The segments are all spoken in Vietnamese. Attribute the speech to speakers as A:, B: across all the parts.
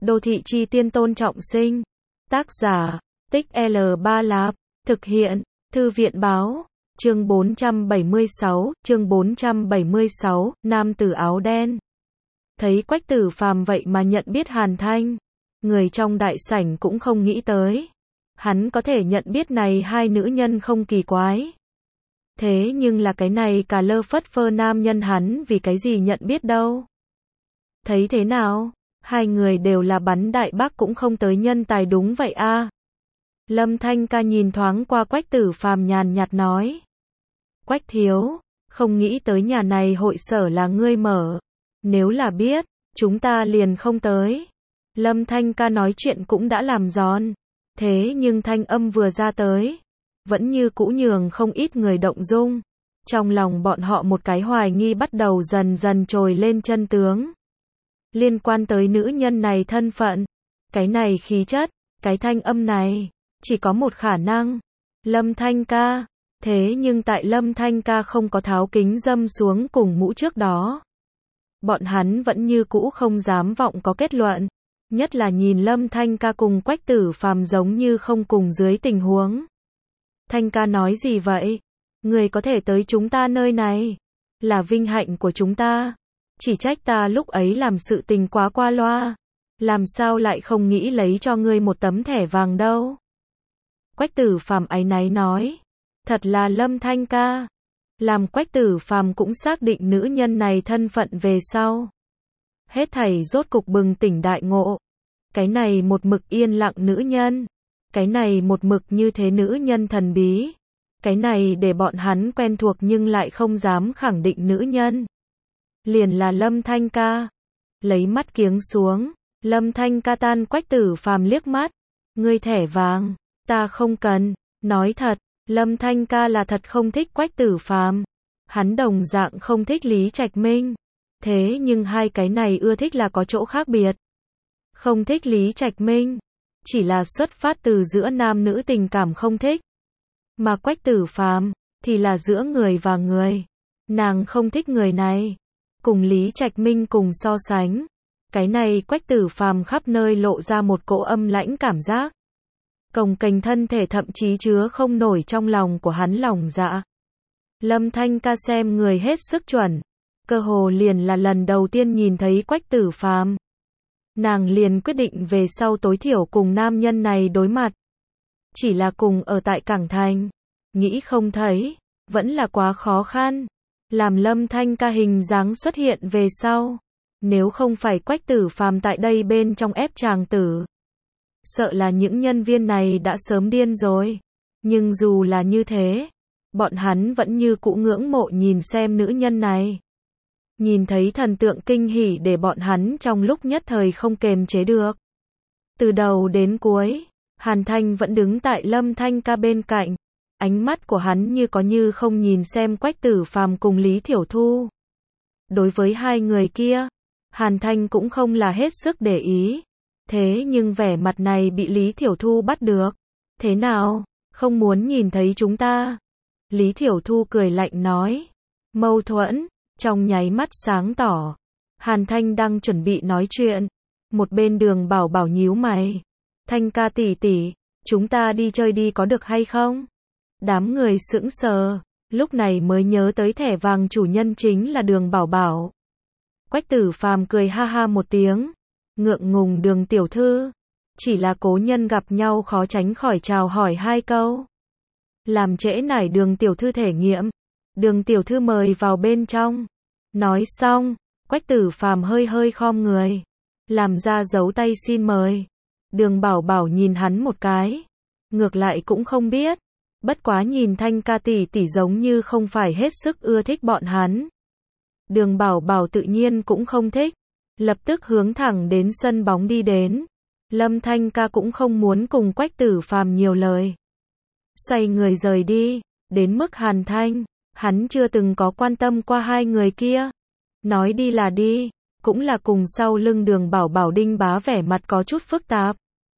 A: Đô thị chi tiên Tôn Trọng Sinh. Tác giả, Tích L3 Lạp. Thực hiện, Thư viện báo. Chương 476, nam tử áo đen. Thấy Quách Tử Phàm vậy mà nhận biết Hàn Thanh. Người trong đại sảnh cũng không nghĩ tới. Hắn có thể nhận biết này hai nữ nhân không kỳ quái. Thế nhưng là cái này cả lơ phất phơ nam nhân hắn vì cái gì nhận biết đâu. Thấy thế nào? Hai người đều là bắn đại bác cũng không tới nhân tài đúng vậy a. Lâm Thanh Ca nhìn thoáng qua Quách Tử Phàm nhàn nhạt nói. Quách thiếu, không nghĩ tới nhà này hội sở là ngươi mở. Nếu là biết, chúng ta liền không tới. Lâm Thanh Ca nói chuyện cũng đã làm giòn. Thế nhưng thanh âm vừa ra tới, vẫn như cũ nhường không ít người động dung. Trong lòng bọn họ một cái hoài nghi bắt đầu dần dần trồi lên chân tướng. Liên quan tới nữ nhân này thân phận, cái này khí chất, cái thanh âm này, chỉ có một khả năng. Lâm Thanh Ca. Thế nhưng tại Lâm Thanh Ca không có tháo kính dâm xuống cùng mũ trước đó, bọn hắn vẫn như cũ không dám vọng có kết luận. Nhất là nhìn Lâm Thanh Ca cùng Quách Tử Phàm giống như không cùng dưới tình huống. Thanh Ca nói gì vậy? Người có thể tới chúng ta nơi này, là vinh hạnh của chúng ta. Chỉ trách ta lúc ấy làm sự tình quá qua loa. Làm sao lại không nghĩ lấy cho ngươi một tấm thẻ vàng đâu? Quách Tử Phàm áy náy nói. Thật là Lâm Thanh Ca. Làm Quách Tử Phàm cũng xác định nữ nhân này thân phận về sau. Hết thảy rốt cục bừng tỉnh đại ngộ. Cái này một mực yên lặng nữ nhân. Cái này một mực như thế nữ nhân thần bí. Cái này để bọn hắn quen thuộc nhưng lại không dám khẳng định nữ nhân. Liền là Lâm Thanh Ca. Lấy mắt kiếng xuống, Lâm Thanh Ca tan Quách Tử Phàm liếc mắt. Ngươi thẻ vàng, ta không cần. Nói thật, Lâm Thanh Ca là thật không thích Quách Tử Phàm. Hắn đồng dạng không thích Lý Trạch Minh. Thế nhưng hai cái này ưa thích là có chỗ khác biệt. Không thích Lý Trạch Minh, chỉ là xuất phát từ giữa nam nữ tình cảm không thích. Mà Quách Tử Phàm thì là giữa người và người. Nàng không thích người này. Cùng Lý Trạch Minh cùng so sánh, cái này Quách Tử Phàm khắp nơi lộ ra một cỗ âm lãnh cảm giác. Cồng kềnh thân thể thậm chí chứa không nổi trong lòng của hắn lòng dạ. Lâm Thanh Ca xem người hết sức chuẩn. Cơ hồ liền là lần đầu tiên nhìn thấy Quách Tử Phàm. Nàng liền quyết định về sau tối thiểu cùng nam nhân này đối mặt. Chỉ là cùng ở tại Cảng Thành. Nghĩ không thấy, vẫn là quá khó khăn. Làm Lâm Thanh Ca hình dáng xuất hiện về sau. Nếu không phải Quách Tử Phàm tại đây bên trong ép chàng tử. Sợ là những nhân viên này đã sớm điên rồi. Nhưng dù là như thế, bọn hắn vẫn như cũ ngưỡng mộ nhìn xem nữ nhân này. Nhìn thấy thần tượng kinh hỉ để bọn hắn trong lúc nhất thời không kềm chế được. Từ đầu đến cuối, Hàn Thanh vẫn đứng tại Lâm Thanh Ca bên cạnh. Ánh mắt của hắn như có như không nhìn xem Quách Tử Phàm cùng Lý Thiểu Thu. Đối với hai người kia, Hàn Thanh cũng không là hết sức để ý. Thế nhưng vẻ mặt này bị Lý Thiểu Thu bắt được. Thế nào, không muốn nhìn thấy chúng ta? Lý Thiểu Thu cười lạnh nói. Mâu thuẫn, trong nháy mắt sáng tỏ. Hàn Thanh đang chuẩn bị nói chuyện. Một bên Đường Bảo Bảo nhíu mày. Thanh Ca tỷ tỷ, chúng ta đi chơi đi có được hay không? Đám người sững sờ, lúc này mới nhớ tới thẻ vàng chủ nhân chính là Đường Bảo Bảo. Quách Tử Phàm cười ha ha một tiếng. Ngượng ngùng Đường tiểu thư. Chỉ là cố nhân gặp nhau khó tránh khỏi chào hỏi hai câu. Làm trễ nải Đường tiểu thư thể nghiệm. Đường tiểu thư mời vào bên trong. Nói xong, Quách Tử Phàm hơi hơi khom người. Làm ra dấu tay xin mời. Đường Bảo Bảo nhìn hắn một cái. Ngược lại cũng không biết. Bất quá nhìn Thanh Ca tỷ tỷ giống như không phải hết sức ưa thích bọn hắn. Đường Bảo Bảo tự nhiên cũng không thích. Lập tức hướng thẳng đến sân bóng đi đến. Lâm Thanh Ca cũng không muốn cùng Quách Tử Phàm nhiều lời. Xoay người rời đi. Đến mức Hàn Thanh, hắn chưa từng có quan tâm qua hai người kia. Nói đi là đi. Cũng là cùng sau lưng Đường Bảo Bảo Đinh Bá vẻ mặt có chút phức tạp.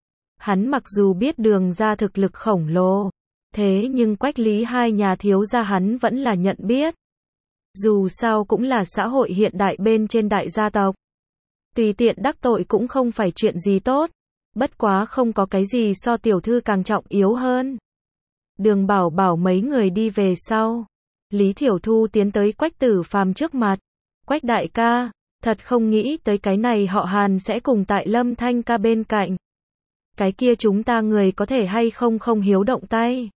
A: Hắn mặc dù biết Đường gia thực lực khổng lồ. Thế nhưng Quách Lý hai nhà thiếu gia hắn vẫn là nhận biết. Dù sao cũng là xã hội hiện đại bên trên đại gia tộc. Tùy tiện đắc tội cũng không phải chuyện gì tốt. Bất quá không có cái gì so tiểu thư càng trọng yếu hơn. Đường Bảo Bảo mấy người đi về sau. Lý Thiểu Thu tiến tới Quách Tử Phàm trước mặt. Quách đại ca, thật không nghĩ tới cái này họ Hàn sẽ cùng tại Lâm Thanh ca bên cạnh. Cái kia chúng ta người có thể hay không không hiếu động tay.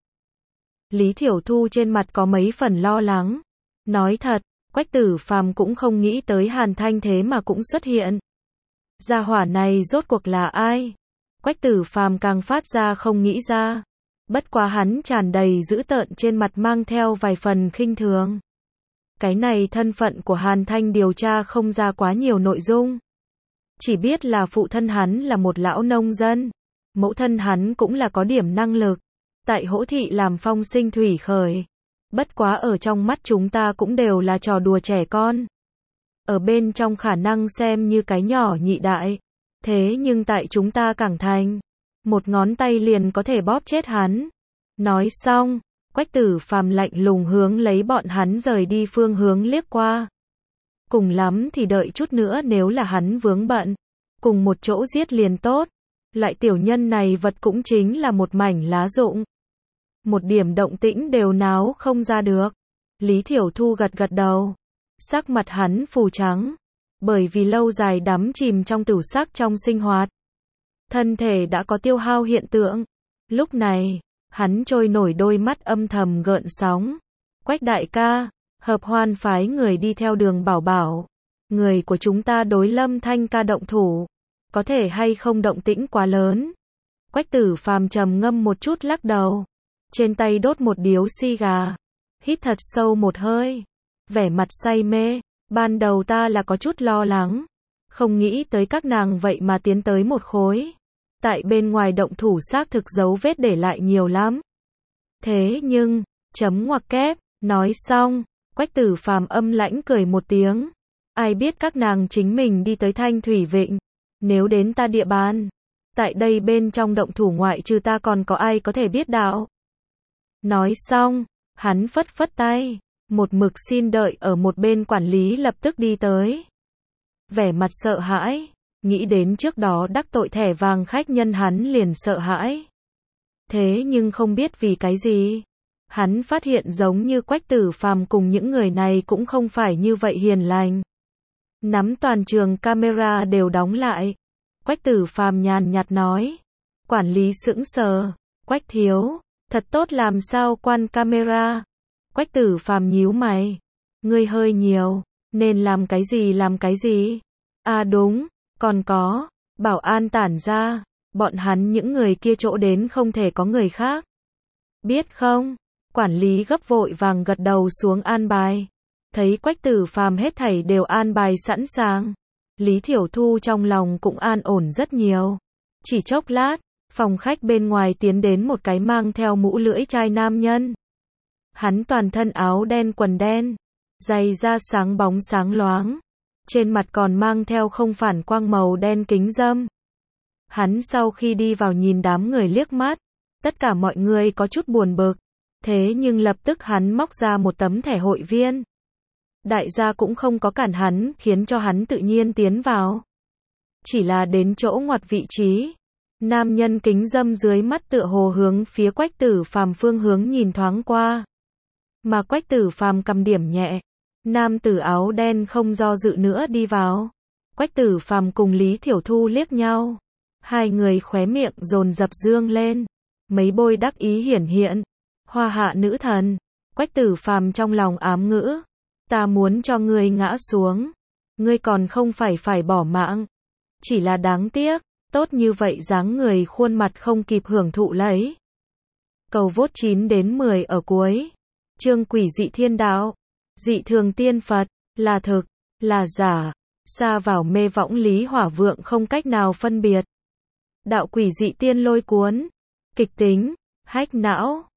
A: Lý Thiểu Thu trên mặt có mấy phần lo lắng. Nói thật, Quách Tử Phàm cũng không nghĩ tới Hàn Thanh thế mà cũng xuất hiện. Gia hỏa này rốt cuộc là ai? Quách Tử Phàm càng phát ra không nghĩ ra. Bất quá hắn tràn đầy dữ tợn trên mặt mang theo vài phần khinh thường. Cái này thân phận của Hàn Thanh điều tra không ra quá nhiều nội dung. Chỉ biết là phụ thân hắn là một lão nông dân. Mẫu thân hắn cũng là có điểm năng lực. Tại Hỗ Thị làm phong sinh thủy khởi. Bất quá ở trong mắt chúng ta cũng đều là trò đùa trẻ con. Ở bên trong khả năng xem như cái nhỏ nhị đại. Thế nhưng tại chúng ta Cảng Thành, một ngón tay liền có thể bóp chết hắn. Nói xong, Quách Tử Phàm lạnh lùng hướng lấy bọn hắn rời đi phương hướng liếc qua. Cùng lắm thì đợi chút nữa nếu là hắn vướng bận, cùng một chỗ giết liền tốt. Loại tiểu nhân này vật cũng chính là một mảnh lá rụng. Một điểm động tĩnh đều náo không ra được. Lý Thiểu Thu gật gật đầu. Sắc mặt hắn phù trắng. Bởi vì lâu dài đắm chìm trong tửu sắc trong sinh hoạt. Thân thể đã có tiêu hao hiện tượng. Lúc này, hắn trôi nổi đôi mắt âm thầm gợn sóng. Quách đại ca, Hợp Hoan phái người đi theo Đường Bảo Bảo. Người của chúng ta đối Lâm Thanh ca động thủ. Có thể hay không động tĩnh quá lớn. Quách Tử Phàm trầm ngâm một chút lắc đầu. Trên tay đốt một điếu xì gà. Hít thật sâu một hơi. Vẻ mặt say mê. Ban đầu ta là có chút lo lắng. Không nghĩ tới các nàng vậy mà tiến tới một khối. Tại bên ngoài động thủ xác thực dấu vết để lại nhiều lắm. Thế nhưng, chấm ngoặc kép, nói xong, Quách Tử Phàm âm lãnh cười một tiếng. Ai biết các nàng chính mình đi tới Thanh Thủy Vịnh. Nếu đến ta địa bàn, tại đây bên trong động thủ ngoại trừ ta còn có ai có thể biết đạo. Nói xong, hắn phất phất tay. Một mực xin đợi ở một bên quản lý lập tức đi tới. Vẻ mặt sợ hãi. Nghĩ đến trước đó đắc tội thẻ vàng khách nhân hắn liền sợ hãi. Thế nhưng không biết vì cái gì. Hắn phát hiện giống như Quách Tử Phàm cùng những người này cũng không phải như vậy hiền lành. Nắm toàn trường camera đều đóng lại. Quách Tử Phàm nhàn nhạt nói. Quản lý sững sờ. Quách thiếu, thật tốt làm sao quan camera. Quách Tử Phàm nhíu mày. Ngươi hơi nhiều, nên làm cái gì? À đúng, còn có, bảo an tản ra, bọn hắn những người kia chỗ đến không thể có người khác. Biết không? Quản lý gấp vội vàng gật đầu xuống an bài. Thấy Quách Tử Phàm hết thảy đều an bài sẵn sàng. Lý Thiểu Thu trong lòng cũng an ổn rất nhiều. Chỉ chốc lát, phòng khách bên ngoài tiến đến một cái mang theo mũ lưỡi chai nam nhân. Hắn toàn thân áo đen quần đen, giày da sáng bóng sáng loáng, trên mặt còn mang theo không phản quang màu đen kính râm. Hắn sau khi đi vào nhìn đám người liếc mắt, tất cả mọi người có chút buồn bực, thế nhưng lập tức hắn móc ra một tấm thẻ hội viên. Đại gia cũng không có cản hắn, khiến cho hắn tự nhiên tiến vào. Chỉ là đến chỗ ngoặt vị trí, nam nhân kính râm dưới mắt tựa hồ hướng phía Quách Tử Phàm phương hướng nhìn thoáng qua. Mà Quách Tử Phàm cầm điểm nhẹ, nam tử áo đen không do dự nữa đi vào. Quách Tử Phàm cùng Lý Thiểu Thu liếc nhau, hai người khóe miệng dồn dập dương lên, mấy bôi đắc ý hiển hiện. Hoa hạ nữ thần. Quách Tử Phàm trong lòng ám ngữ, ta muốn cho ngươi ngã xuống, ngươi còn không phải bỏ mạng. Chỉ là đáng tiếc, tốt như vậy dáng người khuôn mặt không kịp hưởng thụ lấy. Cầu vote 9 đến 10 ở cuối. Chương quỷ dị thiên đạo, dị thường tiên Phật, là thực, là giả, xa vào mê võng Lý Hỏa Vượng không cách nào phân biệt. Đạo quỷ dị tiên lôi cuốn, kịch tính, hách não.